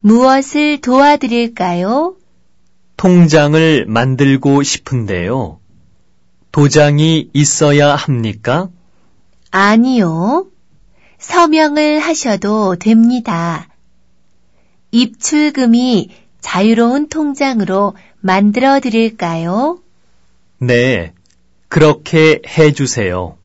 무엇을 도와드릴까요? 통장을 만들고 싶은데요. 도장이 있어야 합니까? 아니요. 서명을 하셔도 됩니다. 입출금이 자유로운 통장으로 만들어 드릴까요? 네, 그렇게 해주세요.